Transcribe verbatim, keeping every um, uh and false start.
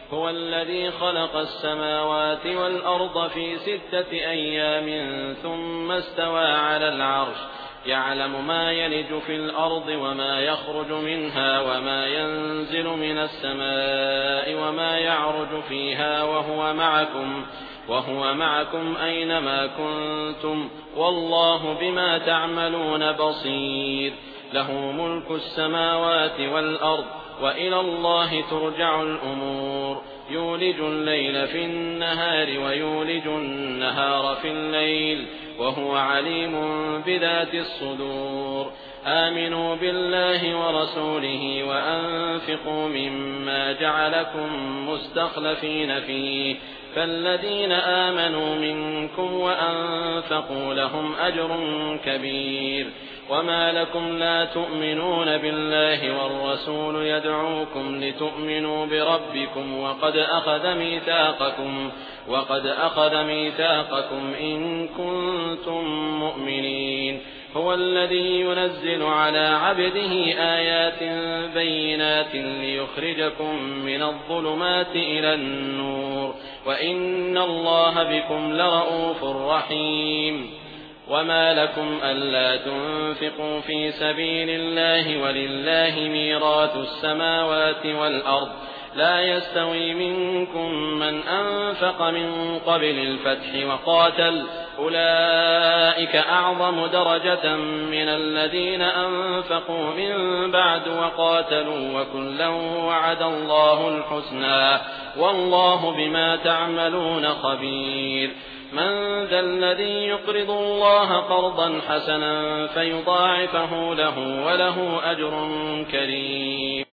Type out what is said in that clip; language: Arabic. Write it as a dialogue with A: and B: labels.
A: هو الذي خلق السماوات والأرض في ستة أيام ثم استوى على العرش يعلم ما يلج في الأرض وما يخرج منها وما ينزل من السماء وما يعرج فيها وهو معكم وهو معكم أينما كنتم والله بما تعملون بصير له ملك السماوات والأرض وإلى الله ترجع الأمور يولج الليل في النهار ويولج النهار في الليل وهو عليم بذات الصدور آمنوا بالله ورسوله وأنفقوا مما جعلكم مستخلفين فيه فالذين آمنوا منكم وأنفقوا لهم أجر كبير وما لكم لا تؤمنون بالله والرسول يدعوكم لتؤمنوا بربكم وقد أخذ ميثاقكم وقد أخذ ميثاقكم إن كنتم مؤمنين هو الذي ينزل على عبده آيات بينات ليخرجكم من الظلمات إلى النور وإن الله بكم لرءوف رحيم وما لكم ألا تنفقوا في سبيل الله ولله ميراث السماوات والأرض لا يستوي منكم من أنفق من قبل الفتح وقاتل أولئك أعظم درجة من الذين أنفقوا من بعد وقاتلوا وكلا وعد الله الحسنى والله بما تعملون خبير من ذا الذي يقرض الله قرضا حسنا فيضاعفه له وله أجر كريم